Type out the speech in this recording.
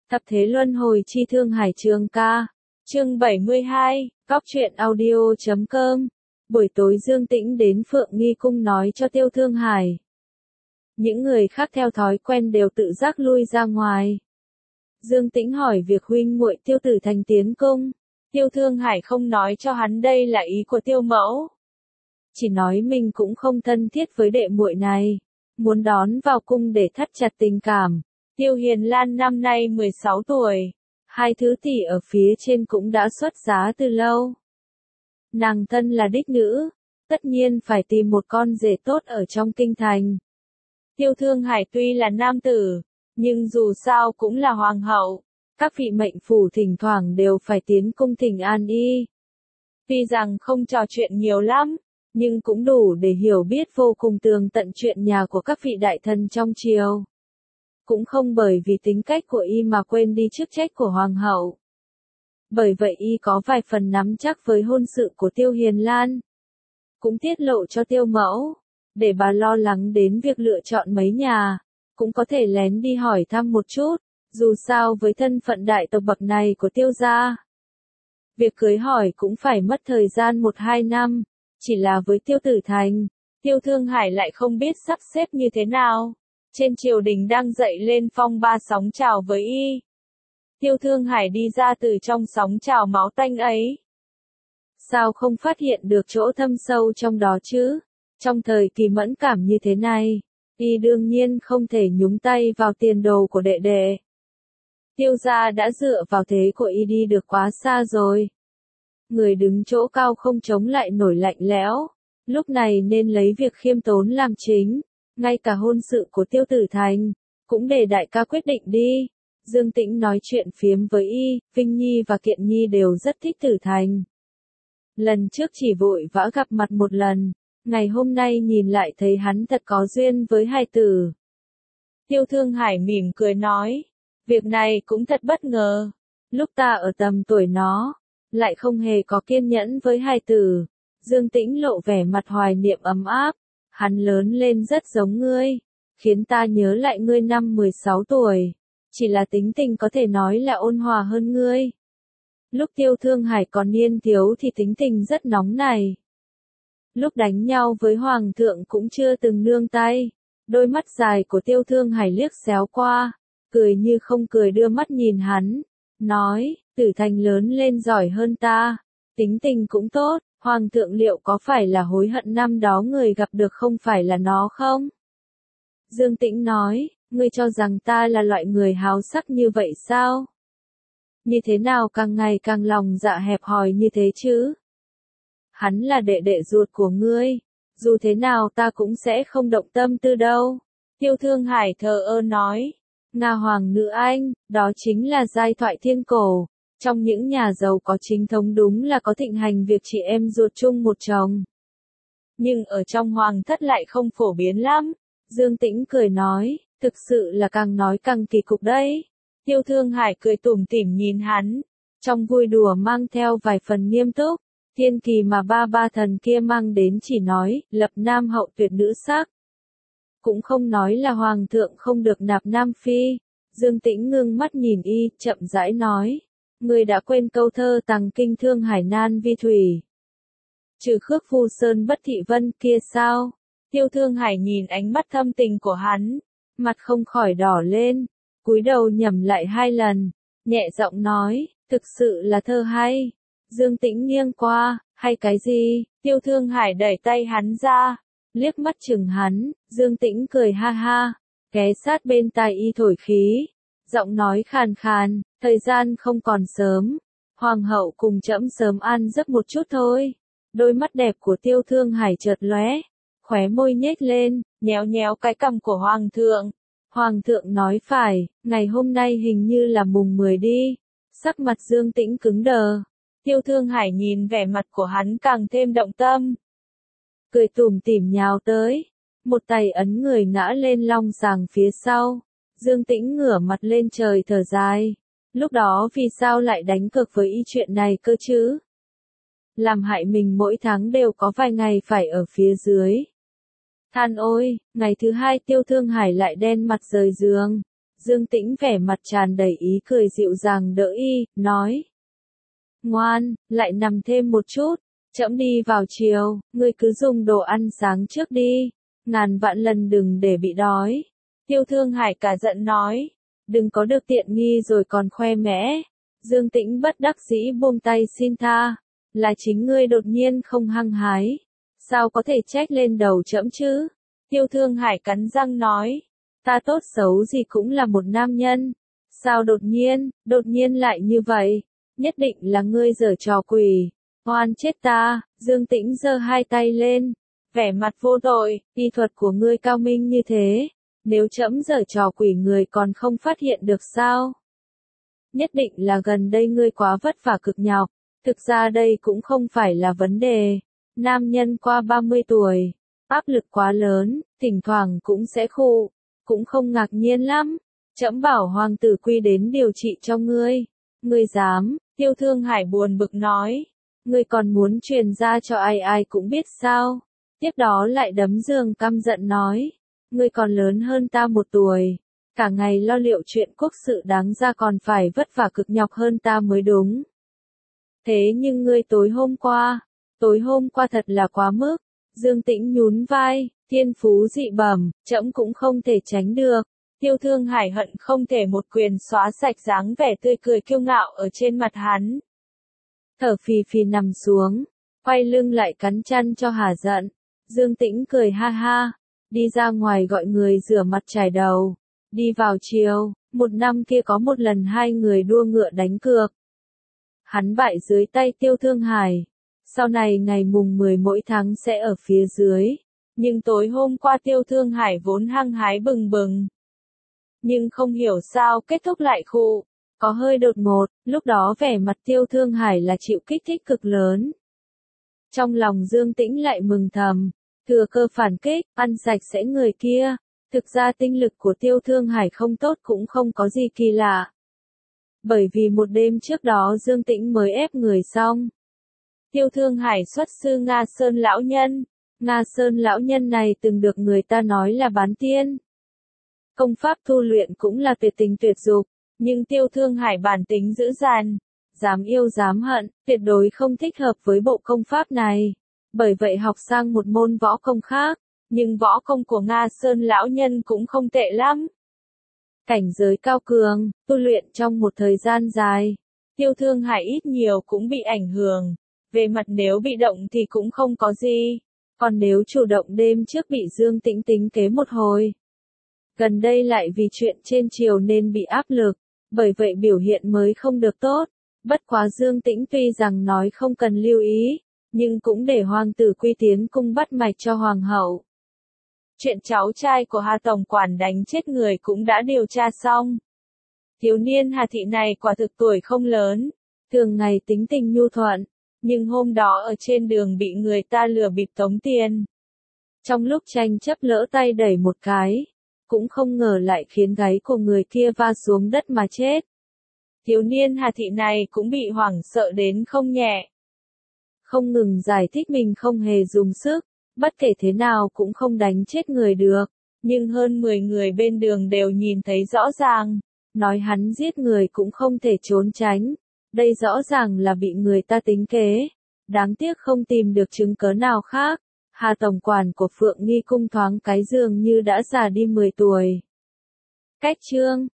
Thập thế luân hồi chi thương hải trường ca. Chương 72, Góc truyện audio.com. Buổi tối Dương Tĩnh đến Phượng Nghi Cung nói cho Tiêu Thương Hải. Những người khác theo thói quen đều tự giác lui ra ngoài. Dương Tĩnh hỏi việc huynh muội Tiêu Tử Thành tiến cung. Tiêu Thương Hải không nói cho hắn đây là ý của Tiêu mẫu. Chỉ nói mình cũng không thân thiết với đệ muội này, muốn đón vào cung để thắt chặt tình cảm. Tiêu Hiền Lan năm nay 16 tuổi, hai thứ tỷ ở phía trên cũng đã xuất giá từ lâu. Nàng thân là đích nữ, tất nhiên phải tìm một con rể tốt ở trong kinh thành. Tiêu Thương Hải tuy là nam tử, nhưng dù sao cũng là hoàng hậu, các vị mệnh phủ thỉnh thoảng đều phải tiến cung thỉnh an y. Tuy rằng không trò chuyện nhiều lắm, nhưng cũng đủ để hiểu biết vô cùng tường tận chuyện nhà của các vị đại thần trong triều. Cũng không bởi vì tính cách của y mà quên đi chức trách của hoàng hậu. Bởi vậy y có vài phần nắm chắc với hôn sự của Tiêu Hiền Lan. Cũng tiết lộ cho Tiêu mẫu, để bà lo lắng đến việc lựa chọn mấy nhà, cũng có thể lén đi hỏi thăm một chút, dù sao với thân phận đại tộc bậc này của Tiêu gia. Việc cưới hỏi cũng phải mất thời gian 1-2 năm, chỉ là với Tiêu Tử Thành, Tiêu Thương Hải lại không biết sắp xếp như thế nào. Trên triều đình đang dậy lên phong ba sóng trào với y. Tiêu Thương Hải đi ra từ trong sóng trào máu tanh ấy. Sao không phát hiện được chỗ thâm sâu trong đó chứ? Trong thời kỳ mẫn cảm như thế này, y đương nhiên không thể nhúng tay vào tiền đồ của đệ đệ. Tiêu gia đã dựa vào thế của y đi được quá xa rồi. Người đứng chỗ cao không chống lại nổi lạnh lẽo, lúc này nên lấy việc khiêm tốn làm chính. Ngay cả hôn sự của Tiêu Tử Thành, cũng để đại ca quyết định đi. Dương Tĩnh nói chuyện phiếm với y, Vinh Nhi và Kiện Nhi đều rất thích Tử Thành. Lần trước chỉ vội vã gặp mặt một lần, ngày hôm nay nhìn lại thấy hắn thật có duyên với hai tử. Tiêu Thương Hải mỉm cười nói, việc này cũng thật bất ngờ. Lúc ta ở tầm tuổi nó, lại không hề có kiên nhẫn với hai tử. Dương Tĩnh lộ vẻ mặt hoài niệm ấm áp. Hắn lớn lên rất giống ngươi, khiến ta nhớ lại ngươi năm 16 tuổi, chỉ là tính tình có thể nói là ôn hòa hơn ngươi. Lúc Tiêu Thương Hải còn niên thiếu thì tính tình rất nóng này. Lúc đánh nhau với Hoàng thượng cũng chưa từng nương tay. Đôi mắt dài của Tiêu Thương Hải liếc xéo qua, cười như không cười đưa mắt nhìn hắn, nói, Tử Thành lớn lên giỏi hơn ta, tính tình cũng tốt. Hoàng thượng liệu có phải là hối hận năm đó người gặp được không phải là nó không? Dương Tĩnh nói, ngươi cho rằng ta là loại người háo sắc như vậy sao? Như thế nào càng ngày càng lòng dạ hẹp hòi như thế chứ? Hắn là đệ đệ ruột của ngươi, dù thế nào ta cũng sẽ không động tâm tư đâu. Tiêu Thương Hải thờ ơ nói, Nga hoàng nữ anh, đó chính là giai thoại thiên cổ. Trong những nhà giàu có chính thống đúng là có thịnh hành việc chị em ruột chung một chồng. Nhưng ở trong hoàng thất lại không phổ biến lắm. Dương Tĩnh cười nói, thực sự là càng nói càng kỳ cục đấy. Tiêu Thương Hải cười tủm tỉm nhìn hắn, trong vui đùa mang theo vài phần nghiêm túc. Thiên kỳ mà ba thần kia mang đến chỉ nói, lập nam hậu tuyệt nữ sắc. Cũng không nói là hoàng thượng không được nạp nam phi. Dương Tĩnh ngưng mắt nhìn y, chậm rãi nói. Người đã quên câu thơ tằng kinh Thương Hải nan vi thủy. Trừ khước phu sơn bất thị vân kia sao? Tiêu Thương Hải nhìn ánh mắt thâm tình của hắn, mặt không khỏi đỏ lên, cúi đầu nhẩm lại 2 lần, nhẹ giọng nói, thực sự là thơ hay. Dương Tĩnh nghiêng qua, hay cái gì? Tiêu Thương Hải đẩy tay hắn ra, liếc mắt chừng hắn, Dương Tĩnh cười ha ha, ghé sát bên tai y thổi khí. Giọng nói khàn khàn, thời gian không còn sớm, hoàng hậu cùng trẫm sớm ăn giấc một chút thôi. Đôi mắt đẹp của Tiêu Thương Hải chợt lóe, khóe môi nhếch lên, nhéo nhéo cái cằm của hoàng thượng. Hoàng thượng nói phải, ngày hôm nay hình như là mùng 10 đi. Sắc mặt Dương Tĩnh cứng đờ. Tiêu Thương Hải nhìn vẻ mặt của hắn càng thêm động tâm. Cười tủm tỉm nhào tới, một tay ấn người ngã lên long sàng phía sau. Dương Tĩnh ngửa mặt lên trời thở dài. Lúc đó vì sao lại đánh cược với y chuyện này cơ chứ? Làm hại mình mỗi tháng đều có vài ngày phải ở phía dưới. Than ôi, ngày thứ 2 Tiêu Thương Hải lại đen mặt rời giường. Dương Tĩnh vẻ mặt tràn đầy ý cười dịu dàng đỡ y, nói. Ngoan, lại nằm thêm một chút, trẫm đi vào chiều, ngươi cứ dùng đồ ăn sáng trước đi, ngàn vạn lần đừng để bị đói. Tiêu Thương Hải cả giận nói, đừng có được tiện nghi rồi còn khoe mẽ. Dương Tĩnh bất đắc dĩ buông tay xin tha, là chính ngươi đột nhiên không hăng hái, sao có thể trách lên đầu trẫm chứ? Tiêu Thương Hải cắn răng nói, ta tốt xấu gì cũng là một nam nhân, sao đột nhiên lại như vậy, nhất định là ngươi giở trò quỷ, oan chết ta. Dương Tĩnh giơ hai tay lên, vẻ mặt vô tội, y thuật của ngươi cao minh như thế, nếu trẫm giở trò quỷ người còn không phát hiện được sao? Nhất định là gần đây ngươi quá vất vả cực nhọc, thực ra đây cũng không phải là vấn đề, nam nhân qua 30 tuổi, áp lực quá lớn, thỉnh thoảng cũng sẽ khụ, cũng không ngạc nhiên lắm, trẫm bảo hoàng tử Quy đến điều trị cho ngươi, ngươi dám? Tiêu Thương Hải buồn bực nói, ngươi còn muốn truyền ra cho ai ai cũng biết sao? Tiếp đó lại đấm giường căm giận nói, ngươi còn lớn hơn ta một tuổi, cả ngày lo liệu chuyện quốc sự đáng ra còn phải vất vả cực nhọc hơn ta mới đúng. Thế nhưng ngươi tối hôm qua thật là quá mức. Dương Tĩnh nhún vai, thiên phú dị bẩm, trẫm cũng không thể tránh được. Tiêu Thương Hải hận không thể một quyền xóa sạch dáng vẻ tươi cười kiêu ngạo ở trên mặt hắn. Thở phì phì nằm xuống, quay lưng lại cắn chăn cho hả giận. Dương Tĩnh cười ha ha, đi ra ngoài gọi người rửa mặt chải đầu. Đi vào chiều, một năm kia có một lần hai người đua ngựa đánh cược. Hắn bại dưới tay Tiêu Thương Hải. Sau này ngày mùng 10 mỗi tháng sẽ ở phía dưới. Nhưng tối hôm qua Tiêu Thương Hải vốn hăng hái bừng bừng. Nhưng không hiểu sao kết thúc lại khụ. Có hơi đột ngột, lúc đó vẻ mặt Tiêu Thương Hải là chịu kích thích cực lớn. Trong lòng Dương Tĩnh lại mừng thầm. Thừa cơ phản kích, ăn sạch sẽ người kia. Thực ra tinh lực của Tiêu Thương Hải không tốt cũng không có gì kỳ lạ. Bởi vì một đêm trước đó Dương Tĩnh mới ép người xong. Tiêu Thương Hải xuất sư Nga Sơn lão nhân. Nga Sơn lão nhân này từng được người ta nói là bán tiên. Công pháp tu luyện cũng là tuyệt tình tuyệt dục, nhưng Tiêu Thương Hải bản tính dữ dằn, dám yêu dám hận, tuyệt đối không thích hợp với bộ công pháp này. Bởi vậy học sang một môn võ công khác, nhưng võ công của Nga Sơn lão nhân cũng không tệ lắm. Cảnh giới cao cường, tu luyện trong một thời gian dài, Tiêu Thương Hải ít nhiều cũng bị ảnh hưởng. Về mặt nếu bị động thì cũng không có gì, còn nếu chủ động đêm trước bị Dương Tĩnh tính kế một hồi. Gần đây lại vì chuyện trên triều nên bị áp lực, bởi vậy biểu hiện mới không được tốt. Bất quá Dương Tĩnh tuy rằng nói không cần lưu ý, nhưng cũng để hoàng tử Quy tiến cung bắt mạch cho hoàng hậu. Chuyện cháu trai của Hà Tổng Quản đánh chết người cũng đã điều tra xong. Thiếu niên Hà Thị này quả thực tuổi không lớn, thường ngày tính tình nhu thuận, nhưng hôm đó ở trên đường bị người ta lừa bịp tống tiền. Trong lúc tranh chấp lỡ tay đẩy một cái, cũng không ngờ lại khiến gáy của người kia va xuống đất mà chết. Thiếu niên Hà Thị này cũng bị hoảng sợ đến không nhẹ. Không ngừng giải thích mình không hề dùng sức, bất kể thế nào cũng không đánh chết người được, nhưng hơn 10 người bên đường đều nhìn thấy rõ ràng, nói hắn giết người cũng không thể trốn tránh, đây rõ ràng là bị người ta tính kế, đáng tiếc không tìm được chứng cớ nào khác. Hà Tổng Quản của Phượng Nghi Cung thoáng cái dường như đã già đi 10 tuổi. Cách chương